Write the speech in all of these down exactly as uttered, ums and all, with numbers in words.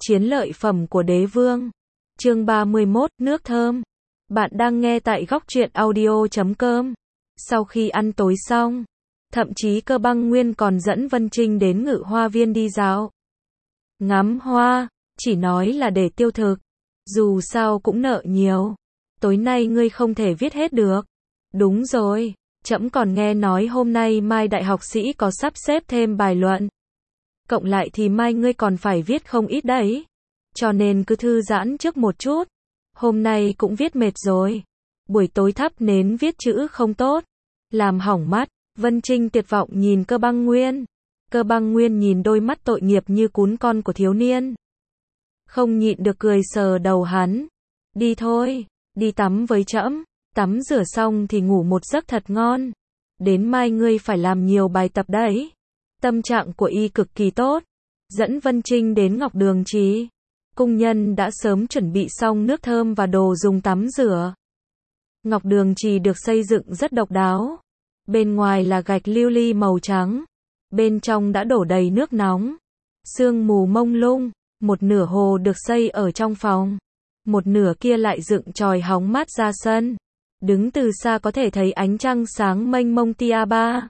Chiến lợi phẩm của đế vương. Chương ba mươi mốt, nước thơm. Bạn đang nghe tại góc truyện audio chấm com. Sau khi ăn tối xong, thậm chí Cơ Băng Nguyên còn dẫn Vân Trinh đến Ngự Hoa Viên đi dạo. Ngắm hoa, chỉ nói là để tiêu thực. Dù sao cũng nợ nhiều. Tối nay ngươi không thể viết hết được. Đúng rồi, trẫm còn nghe nói hôm nay mai đại học sĩ có sắp xếp thêm bài luận. Cộng lại thì mai ngươi còn phải viết không ít đấy. Cho nên cứ thư giãn trước một chút. Hôm nay cũng viết mệt rồi. Buổi tối thắp nến viết chữ không tốt. Làm hỏng mắt. Vân Trinh tuyệt vọng nhìn Cơ Băng Nguyên. Cơ Băng Nguyên nhìn đôi mắt tội nghiệp như cún con của thiếu niên. Không nhịn được cười sờ đầu hắn. Đi thôi, đi tắm với trẫm. Tắm rửa xong thì ngủ một giấc thật ngon. Đến mai ngươi phải làm nhiều bài tập đấy. Tâm trạng của y cực kỳ tốt. Dẫn Vân Trinh đến Ngọc Đường Trì. Cung nhân đã sớm chuẩn bị xong nước thơm và đồ dùng tắm rửa. Ngọc Đường Trì được xây dựng rất độc đáo. Bên ngoài là gạch lưu ly màu trắng. Bên trong đã đổ đầy nước nóng. Sương mù mông lung. Một nửa hồ được xây ở trong phòng. Một nửa kia lại dựng chòi hóng mát ra sân. Đứng từ xa có thể thấy ánh trăng sáng mênh mông tia ba.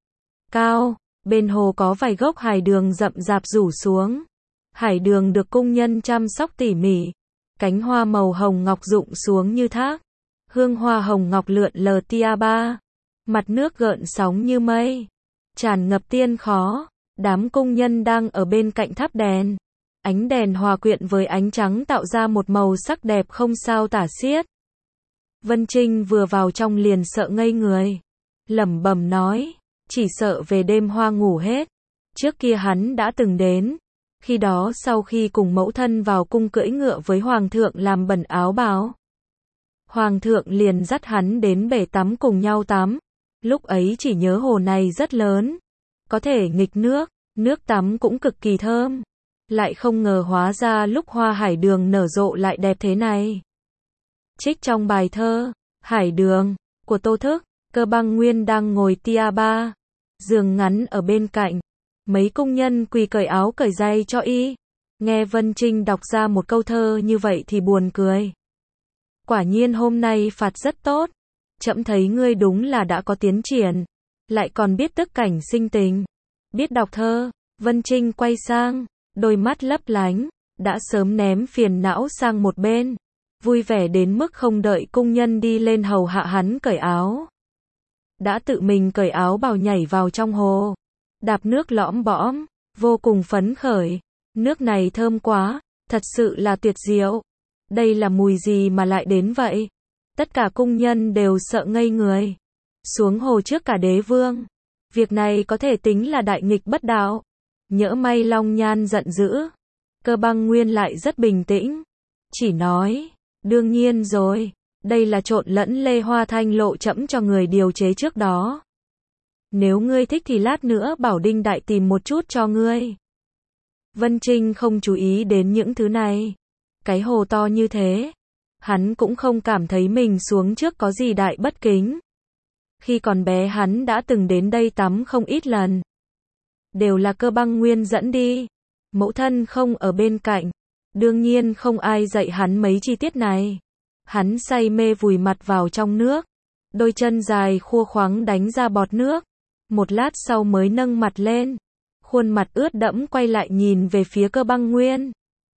Cao. Bên hồ có vài gốc hải đường rậm rạp rủ xuống. Hải đường được cung nhân chăm sóc tỉ mỉ. Cánh hoa màu hồng ngọc rụng xuống như thác. Hương hoa hồng ngọc lượn lờ tia ba. Mặt nước gợn sóng như mây. Tràn ngập tiên khó. Đám cung nhân đang ở bên cạnh thắp đèn. Ánh đèn hòa quyện với ánh trắng tạo ra một màu sắc đẹp không sao tả xiết. Vân Trinh vừa vào trong liền sợ ngây người. Lẩm bẩm nói. Chỉ sợ về đêm hoa ngủ hết. Trước kia hắn đã từng đến. Khi đó sau khi cùng mẫu thân vào cung cưỡi ngựa với hoàng thượng làm bẩn áo bào. Hoàng thượng liền dắt hắn đến bể tắm cùng nhau tắm. Lúc ấy chỉ nhớ hồ này rất lớn. Có thể nghịch nước. Nước tắm cũng cực kỳ thơm. Lại không ngờ hóa ra lúc hoa hải đường nở rộ lại đẹp thế này. Trích trong bài thơ Hải Đường của Tô Thức. Cơ Băng Nguyên đang ngồi tia ba. Giường ngắn ở bên cạnh. Mấy cung nhân quỳ cởi áo cởi giày cho y. Nghe Vân Trinh đọc ra một câu thơ như vậy thì buồn cười. Quả nhiên hôm nay phạt rất tốt. Trẫm thấy ngươi đúng là đã có tiến triển. Lại còn biết tức cảnh sinh tình. Biết đọc thơ. Vân Trinh quay sang. Đôi mắt lấp lánh. Đã sớm ném phiền não sang một bên. Vui vẻ đến mức không đợi cung nhân đi lên hầu hạ hắn cởi áo. Đã tự mình cởi áo bào nhảy vào trong hồ. Đạp nước lõm bõm. Vô cùng phấn khởi. Nước này thơm quá. Thật sự là tuyệt diệu. Đây là mùi gì mà lại đến vậy? Tất cả cung nhân đều sợ ngây người. Xuống hồ trước cả đế vương. Việc này có thể tính là đại nghịch bất đạo. Nhỡ may Long Nhan giận dữ. Cơ Băng Nguyên lại rất bình tĩnh. Chỉ nói. Đương nhiên rồi. Đây là trộn lẫn lê hoa thanh lộ trẫm cho người điều chế trước đó. Nếu ngươi thích thì lát nữa bảo Đinh Đại tìm một chút cho ngươi. Vân Trinh không chú ý đến những thứ này. Cái hồ to như thế. Hắn cũng không cảm thấy mình xuống trước có gì đại bất kính. Khi còn bé hắn đã từng đến đây tắm không ít lần. Đều là Cơ Băng Nguyên dẫn đi. Mẫu thân không ở bên cạnh. Đương nhiên không ai dạy hắn mấy chi tiết này. Hắn say mê vùi mặt vào trong nước. Đôi chân dài khua khoắng đánh ra bọt nước. Một lát sau mới nâng mặt lên. Khuôn mặt ướt đẫm quay lại nhìn về phía Cơ Băng Nguyên.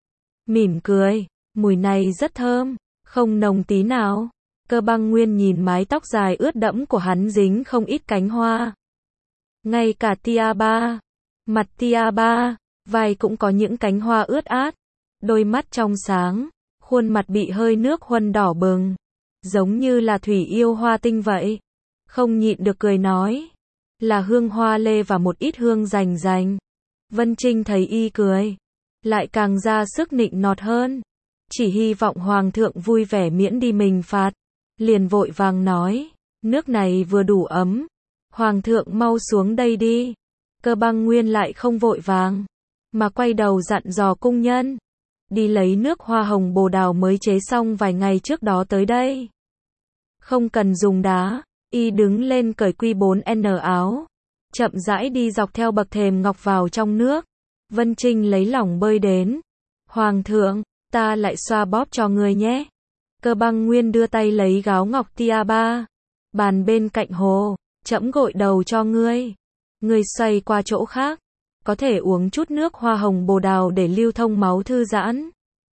Mỉm cười. Mùi này rất thơm. Không nồng tí nào. Cơ Băng Nguyên nhìn mái tóc dài ướt đẫm của hắn dính không ít cánh hoa. Ngay cả tia ba. Mặt tia ba. Vai cũng có những cánh hoa ướt át. Đôi mắt trong sáng. Khuôn mặt bị hơi nước huân đỏ bừng. Giống như là thủy yêu hoa tinh vậy. Không nhịn được cười nói. Là hương hoa lê và một ít hương rành rành. Vân Trinh thấy y cười. Lại càng ra sức nịnh nọt hơn. Chỉ hy vọng hoàng thượng vui vẻ miễn đi mình phạt. Liền vội vàng nói. Nước này vừa đủ ấm. Hoàng thượng mau xuống đây đi. Cơ Băng Nguyên lại không vội vàng. Mà quay đầu dặn dò cung nhân. Đi lấy nước hoa hồng bồ đào mới chế xong vài ngày trước đó tới đây. Không cần dùng đá. Y đứng lên cởi quy bốn N áo. Chậm rãi đi dọc theo bậc thềm ngọc vào trong nước. Vân Trinh lấy lỏng bơi đến. Hoàng thượng, ta lại xoa bóp cho người nhé. Cơ Băng Nguyên đưa tay lấy gáo ngọc tia ba. Bàn bên cạnh hồ, trẫm gội đầu cho ngươi. Ngươi xoay qua chỗ khác. Có thể uống chút nước hoa hồng bồ đào để lưu thông máu thư giãn.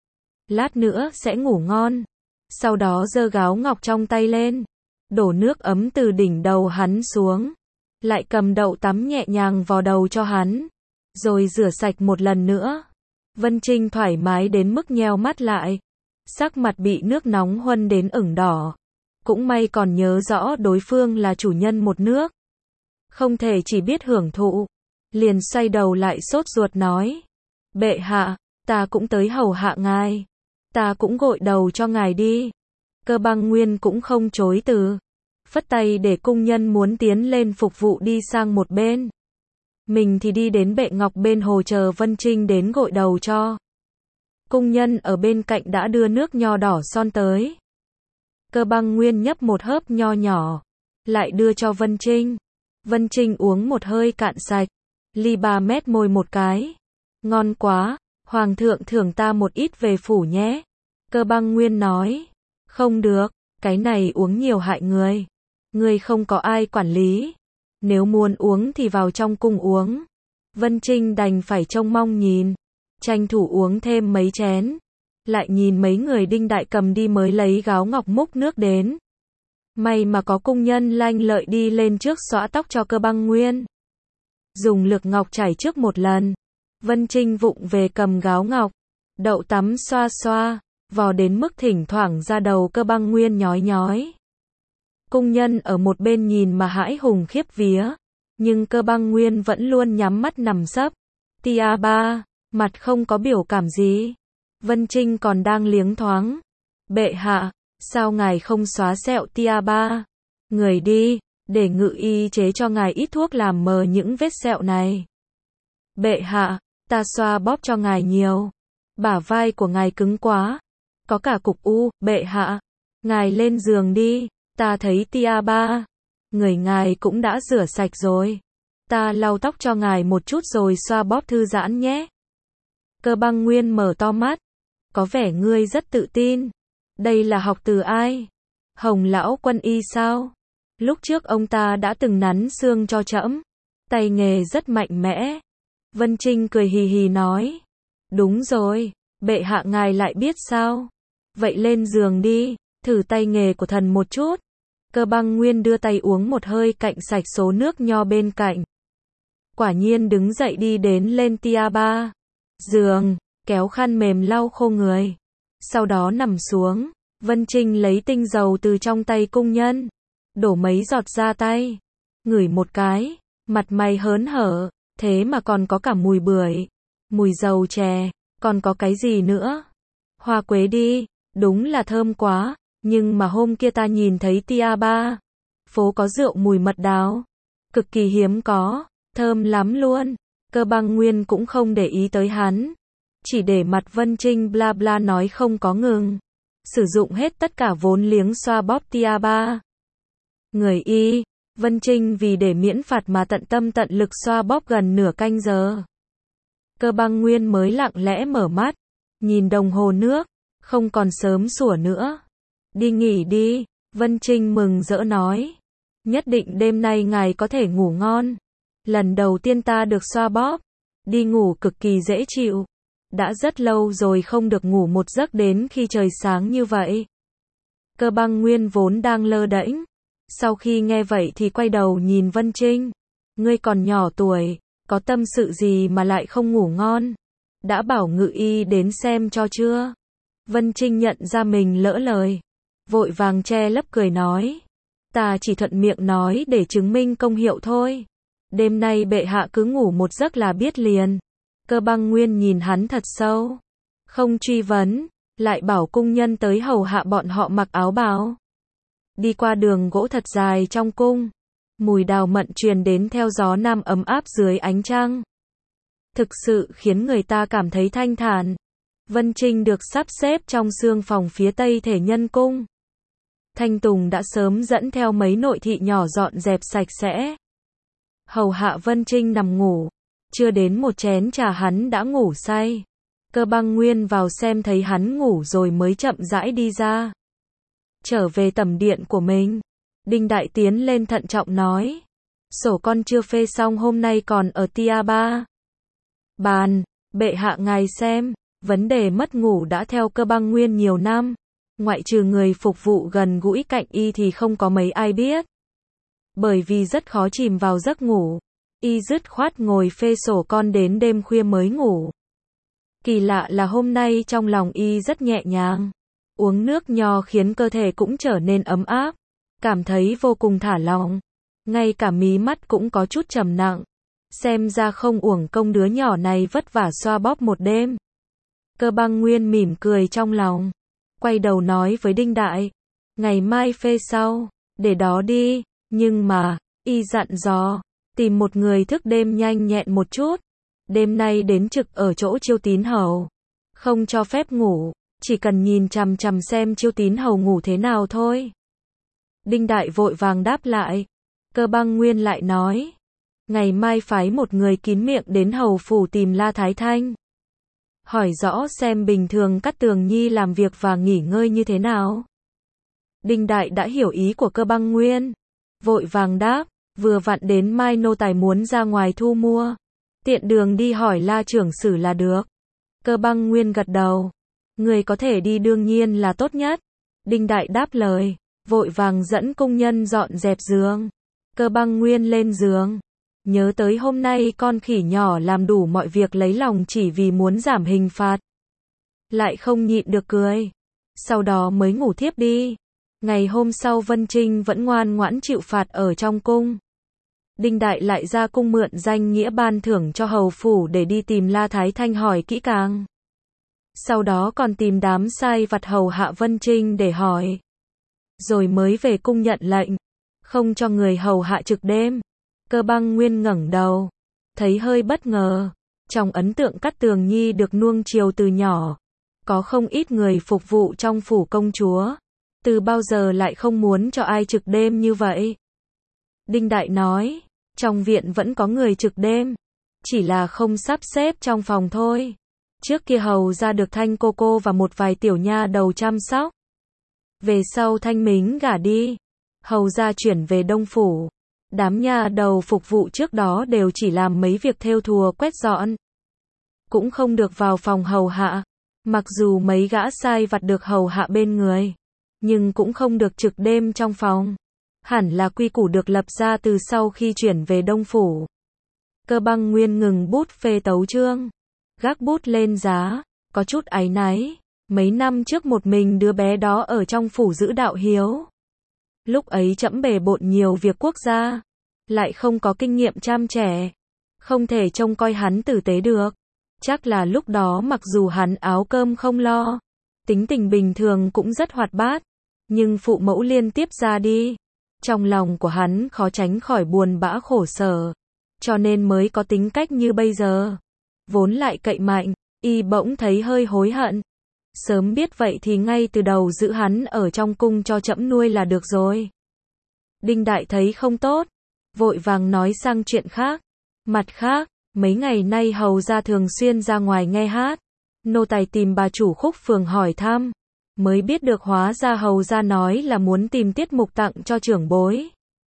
Lát nữa sẽ ngủ ngon. Sau đó giơ gáo ngọc trong tay lên. Đổ nước ấm từ đỉnh đầu hắn xuống. Lại cầm đậu tắm nhẹ nhàng vào đầu cho hắn. Rồi rửa sạch một lần nữa. Vân Trinh thoải mái đến mức nheo mắt lại. Sắc mặt bị nước nóng huân đến ửng đỏ. Cũng may còn nhớ rõ đối phương là chủ nhân một nước. Không thể chỉ biết hưởng thụ. Liền xoay đầu lại sốt ruột nói. Bệ hạ, ta cũng tới hầu hạ ngài. Ta cũng gội đầu cho ngài đi. Cơ Băng Nguyên cũng không chối từ. Phất tay để cung nhân muốn tiến lên phục vụ đi sang một bên. Mình thì đi đến bệ ngọc bên hồ chờ Vân Trinh đến gội đầu cho. Cung nhân ở bên cạnh đã đưa nước nho đỏ son tới. Cơ Băng Nguyên nhấp một hớp nho nhỏ. Lại đưa cho Vân Trinh. Vân Trinh uống một hơi cạn sạch. Ly ba mét môi một cái. Ngon quá, Hoàng thượng thưởng ta một ít về phủ nhé. Cơ Băng Nguyên nói. Không được, cái này uống nhiều hại người. Người không có ai quản lý. Nếu muốn uống thì vào trong cung uống. Vân Trinh đành phải trông mong nhìn. Tranh thủ uống thêm mấy chén. Lại nhìn mấy người đinh đại cầm đi mới lấy gáo ngọc múc nước đến. May mà có cung nhân lanh lợi đi lên trước xõa tóc cho Cơ Băng Nguyên. Dùng lực ngọc chảy trước một lần. Vân Trinh vụng về cầm gáo ngọc. Đậu tắm xoa xoa. Vò đến mức thỉnh thoảng ra đầu Cơ Băng Nguyên nhói nhói. Cung nhân ở một bên nhìn mà hãi hùng khiếp vía. Nhưng Cơ Băng Nguyên vẫn luôn nhắm mắt nằm sấp. Tia ba, mặt không có biểu cảm gì. Vân Trinh còn đang liếng thoáng. Bệ hạ, sao ngài không xóa sẹo tia ba? Người đi, để ngự y chế cho ngài ít thuốc làm mờ những vết sẹo này. Bệ hạ, ta xoa bóp cho ngài nhiều. Bả vai của ngài cứng quá. Có cả cục u, bệ hạ. Ngài lên giường đi, ta thấy tia ba. Người ngài cũng đã rửa sạch rồi. Ta lau tóc cho ngài một chút rồi xoa bóp thư giãn nhé. Cơ Băng Nguyên mở to mắt. Có vẻ ngươi rất tự tin. Đây là học từ ai? Hồng lão quân y sao? Lúc trước ông ta đã từng nắn xương cho trẫm. Tay nghề rất mạnh mẽ. Vân Trinh cười hì hì nói. Đúng rồi, bệ hạ ngài lại biết sao? Vậy lên giường đi, thử tay nghề của thần một chút. Cơ Băng Nguyên đưa tay uống một hơi cạnh sạch số nước nho bên cạnh. Quả nhiên đứng dậy đi đến lên tia ba. Giường, kéo khăn mềm lau khô người. Sau đó nằm xuống. Vân Trinh lấy tinh dầu từ trong tay cung nhân. Đổ mấy giọt ra tay. Ngửi một cái. Mặt mày hớn hở. Thế mà còn có cả mùi bưởi. Mùi dầu chè. Còn có cái gì nữa? Hoa quế đi. Đúng là thơm quá. Nhưng mà hôm kia ta nhìn thấy tia ba. Phố có rượu mùi mật đào. Cực kỳ hiếm có. Thơm lắm luôn. Cơ Băng Nguyên cũng không để ý tới hắn. Chỉ để mặt Vân Trinh bla bla nói không có ngừng. Sử dụng hết tất cả vốn liếng xoa bóp tia ba. Người y. Vân Trinh vì để miễn phạt mà tận tâm tận lực xoa bóp gần nửa canh giờ. Cơ Băng Nguyên mới lặng lẽ mở mắt. Nhìn đồng hồ nước. Không còn sớm sủa nữa. Đi nghỉ đi. Vân Trinh mừng rỡ nói. Nhất định đêm nay ngài có thể ngủ ngon. Lần đầu tiên ta được xoa bóp. Đi ngủ cực kỳ dễ chịu. Đã rất lâu rồi không được ngủ một giấc đến khi trời sáng như vậy. Cơ Băng Nguyên vốn đang lơ đễnh. Sau khi nghe vậy thì quay đầu nhìn Vân Trinh. Ngươi còn nhỏ tuổi, có tâm sự gì mà lại không ngủ ngon? Đã bảo ngự y đến xem cho chưa? Vân Trinh nhận ra mình lỡ lời. Vội vàng che lấp cười nói. Ta chỉ thuận miệng nói để chứng minh công hiệu thôi. Đêm nay bệ hạ cứ ngủ một giấc là biết liền. Cơ Băng Nguyên nhìn hắn thật sâu. Không truy vấn, lại bảo cung nhân tới hầu hạ bọn họ mặc áo bào. Đi qua đường gỗ thật dài trong cung. Mùi đào mận truyền đến theo gió nam ấm áp dưới ánh trăng. Thực sự khiến người ta cảm thấy thanh thản. Vân Trinh được sắp xếp trong xương phòng phía tây thể nhân cung. Thanh Tùng đã sớm dẫn theo mấy nội thị nhỏ dọn dẹp sạch sẽ. Hầu hạ Vân Trinh nằm ngủ. Chưa đến một chén trà hắn đã ngủ say. Cơ Băng Nguyên vào xem thấy hắn ngủ rồi mới chậm rãi đi ra. Trở về tầm điện của mình, Đinh Đại tiến lên thận trọng nói. Sổ con chưa phê xong hôm nay còn ở tia ba. Bàn, bệ hạ ngài xem, vấn đề mất ngủ đã theo Cơ Băng Nguyên nhiều năm. Ngoại trừ người phục vụ gần gũi cạnh y thì không có mấy ai biết. Bởi vì rất khó chìm vào giấc ngủ, y dứt khoát ngồi phê sổ con đến đêm khuya mới ngủ. Kỳ lạ là hôm nay trong lòng y rất nhẹ nhàng. Uống nước nho khiến cơ thể cũng trở nên ấm áp, cảm thấy vô cùng thả lỏng. Ngay cả mí mắt cũng có chút trầm nặng. Xem ra không uổng công đứa nhỏ này vất vả xoa bóp một đêm. Cơ Băng Nguyên mỉm cười trong lòng, quay đầu nói với Đinh Đại. Ngày mai phê sau, để đó đi. Nhưng mà, y dặn dò, tìm một người thức đêm nhanh nhẹn một chút. Đêm nay đến trực ở chỗ Chiêu Tín Hầu. Không cho phép ngủ, chỉ cần nhìn chằm chằm xem Chiêu Tín Hầu ngủ thế nào thôi. Đinh Đại vội vàng đáp lại. Cơ Băng Nguyên lại nói. Ngày mai phái một người kín miệng đến hầu phủ tìm La Thái Thanh. Hỏi rõ xem bình thường Cát Tường Nhi làm việc và nghỉ ngơi như thế nào. Đinh Đại đã hiểu ý của Cơ Băng Nguyên. Vội vàng đáp, vừa vặn đến mai nô tài muốn ra ngoài thu mua. Tiện đường đi hỏi La trưởng sử là được. Cơ Băng Nguyên gật đầu. Người có thể đi đương nhiên là tốt nhất. Đinh Đại đáp lời, vội vàng dẫn cung nhân dọn dẹp giường. Cơ Băng Nguyên lên giường. Nhớ tới hôm nay con khỉ nhỏ làm đủ mọi việc lấy lòng chỉ vì muốn giảm hình phạt. Lại không nhịn được cười. Sau đó mới ngủ thiếp đi. Ngày hôm sau Vân Trinh vẫn ngoan ngoãn chịu phạt ở trong cung. Đinh Đại lại ra cung mượn danh nghĩa ban thưởng cho hầu phủ để đi tìm La Thái Thanh hỏi kỹ càng. Sau đó còn tìm đám sai vặt hầu hạ Vân Trinh để hỏi. Rồi mới về cung nhận lệnh, không cho người hầu hạ trực đêm. Cơ Băng Nguyên ngẩng đầu, thấy hơi bất ngờ. Trong ấn tượng Cát Tường Nhi được nuông chiều từ nhỏ, có không ít người phục vụ trong phủ công chúa. Từ bao giờ lại không muốn cho ai trực đêm như vậy? Đinh Đại nói, trong viện vẫn có người trực đêm, chỉ là không sắp xếp trong phòng thôi. Trước kia hầu ra được Thanh cô cô và một vài tiểu nha đầu chăm sóc. Về sau Thanh Mính gả đi, hầu ra chuyển về Đông phủ. Đám nha đầu phục vụ trước đó đều chỉ làm mấy việc thêu thùa quét dọn, cũng không được vào phòng hầu hạ. Mặc dù mấy gã sai vặt được hầu hạ bên người, nhưng cũng không được trực đêm trong phòng. Hẳn là quy củ được lập ra từ sau khi chuyển về Đông phủ. Cơ Băng Nguyên ngừng bút phê tấu chương, gác bút lên giá, có chút áy náy. Mấy năm trước một mình đứa bé đó ở trong phủ giữ đạo hiếu. Lúc ấy trẫm bề bộn nhiều việc quốc gia, lại không có kinh nghiệm chăm trẻ, không thể trông coi hắn tử tế được. Chắc là lúc đó mặc dù hắn áo cơm không lo, tính tình bình thường cũng rất hoạt bát, nhưng phụ mẫu liên tiếp ra đi, trong lòng của hắn khó tránh khỏi buồn bã khổ sở, cho nên mới có tính cách như bây giờ. Vốn lại cậy mạnh, y bỗng thấy hơi hối hận. Sớm biết vậy thì ngay từ đầu giữ hắn ở trong cung cho trẫm nuôi là được rồi. Đinh Đại thấy không tốt, vội vàng nói sang chuyện khác. Mặt khác, mấy ngày nay hầu ra thường xuyên ra ngoài nghe hát. Nô tài tìm bà chủ Khúc phường hỏi thăm, mới biết được hóa ra hầu ra nói là muốn tìm tiết mục tặng cho trưởng bối.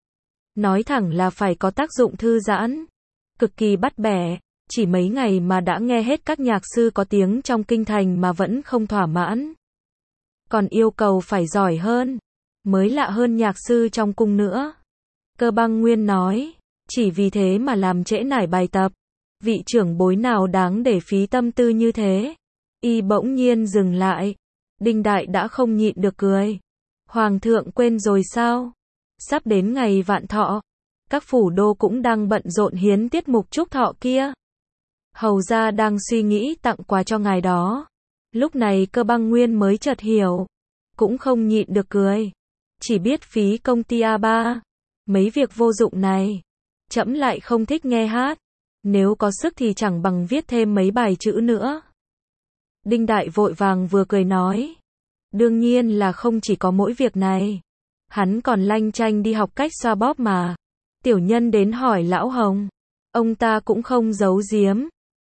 Nói thẳng là phải có tác dụng thư giãn, cực kỳ bắt bẻ. Chỉ mấy ngày mà đã nghe hết các nhạc sư có tiếng trong kinh thành mà vẫn không thỏa mãn. Còn yêu cầu phải giỏi hơn, mới lạ hơn nhạc sư trong cung nữa. Cơ Băng Nguyên nói, chỉ vì thế mà làm trễ nải bài tập. Vị trưởng bối nào đáng để phí tâm tư như thế? Y bỗng nhiên dừng lại. Đinh Đại đã không nhịn được cười. Hoàng thượng quên rồi sao? Sắp đến ngày vạn thọ, các phủ đô cũng đang bận rộn hiến tiết mục chúc thọ kia. Hầu ra đang suy nghĩ tặng quà cho ngài đó. Lúc này Cơ Băng Nguyên mới chợt hiểu, cũng không nhịn được cười. Chỉ biết phí công tia ba, mấy việc vô dụng này. Trẫm lại không thích nghe hát, nếu có sức thì chẳng bằng viết thêm mấy bài chữ nữa. Đinh Đại vội vàng vừa cười nói, đương nhiên là không chỉ có mỗi việc này. Hắn còn lanh chanh đi học cách xoa bóp mà. Tiểu nhân đến hỏi Lão Hồng, ông ta cũng không giấu giếm.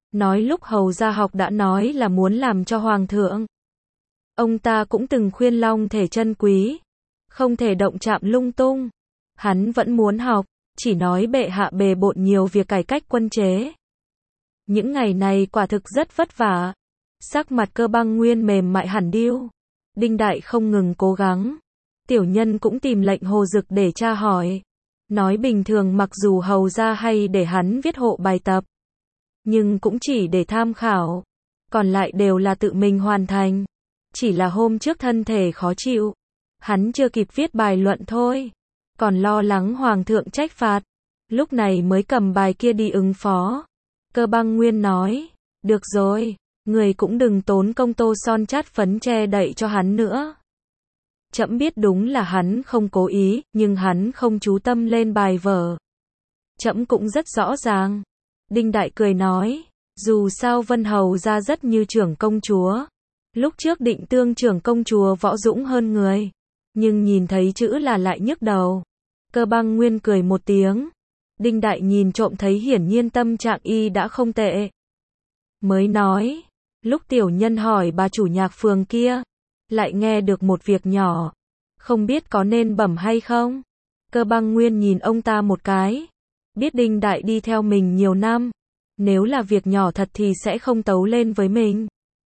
nói lúc hầu gia học đã nói là muốn làm cho hoàng thượng. Ông ta cũng từng khuyên long thể chân quý, không thể động chạm lung tung. Hắn vẫn muốn học, chỉ nói bệ hạ bề bộn nhiều việc cải cách quân chế. Những ngày này quả thực rất vất vả. Sắc mặt Cơ Băng Nguyên mềm mại hẳn điêu. Đinh Đại không ngừng cố gắng. Tiểu nhân cũng tìm lệnh Hồ Dực để tra hỏi. Nói bình thường mặc dù hầu gia hay để hắn viết hộ bài tập, nhưng cũng chỉ để tham khảo. Còn lại đều là tự mình hoàn thành. Chỉ là hôm trước thân thể khó chịu, hắn chưa kịp viết bài luận thôi. Còn lo lắng hoàng thượng trách phạt, lúc này mới cầm bài kia đi ứng phó. Cơ Băng Nguyên nói, được rồi, người cũng đừng tốn công tô son chát phấn che đậy cho hắn nữa. Trẫm biết đúng là hắn không cố ý, nhưng hắn không chú tâm lên bài vở. Trẫm cũng rất rõ ràng. Đinh Đại cười nói, dù sao Vân Hầu ra rất như trưởng công chúa. Lúc trước định tương trưởng công chúa võ dũng hơn người, nhưng nhìn thấy chữ là lại nhức đầu. Cơ Băng Nguyên cười một tiếng. Đinh Đại nhìn trộm thấy hiển nhiên tâm trạng y đã không tệ. Mới nói, lúc tiểu nhân hỏi bà chủ nhạc phường kia, lại nghe được một việc nhỏ, không biết có nên bẩm hay không. Cơ Băng Nguyên nhìn ông ta một cái, biết Đinh Đại đi theo mình nhiều năm, nếu là việc nhỏ thật thì sẽ không tấu lên với mình.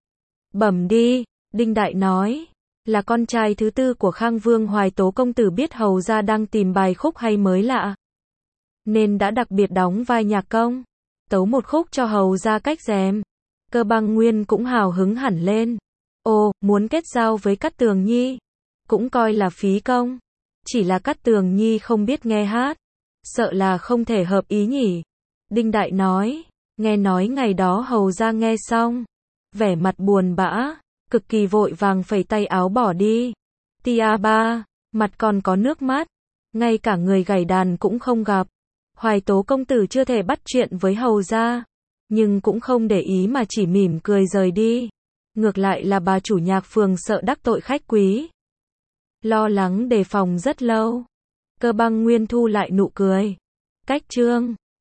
Bẩm đi, Đinh Đại nói, là con trai thứ tư của Khang Vương Hoài Tố công tử biết hầu gia đang tìm bài khúc hay mới lạ, nên đã đặc biệt đóng vai nhạc công, tấu một khúc cho hầu gia cách rèm. Cơ Băng Nguyên cũng hào hứng hẳn lên. Ồ, muốn kết giao với Cát Tường Nhi, cũng coi là phí công. Chỉ là Cát Tường Nhi không biết nghe hát, sợ là không thể hợp ý nhỉ. Đinh Đại nói, nghe nói ngày đó hầu gia nghe xong, vẻ mặt buồn bã, cực kỳ vội vàng phẩy tay áo bỏ đi. Tia ba, mặt còn có nước mắt, ngay cả người gảy đàn cũng không gặp. Hoài Tố công tử chưa thể bắt chuyện với hầu gia, nhưng cũng không để ý mà chỉ mỉm cười rời đi. Ngược lại là bà chủ nhạc phường sợ đắc tội khách quý, lo lắng đề phòng rất lâu. Cơ Băng Nguyên thu lại nụ cười. Cách chương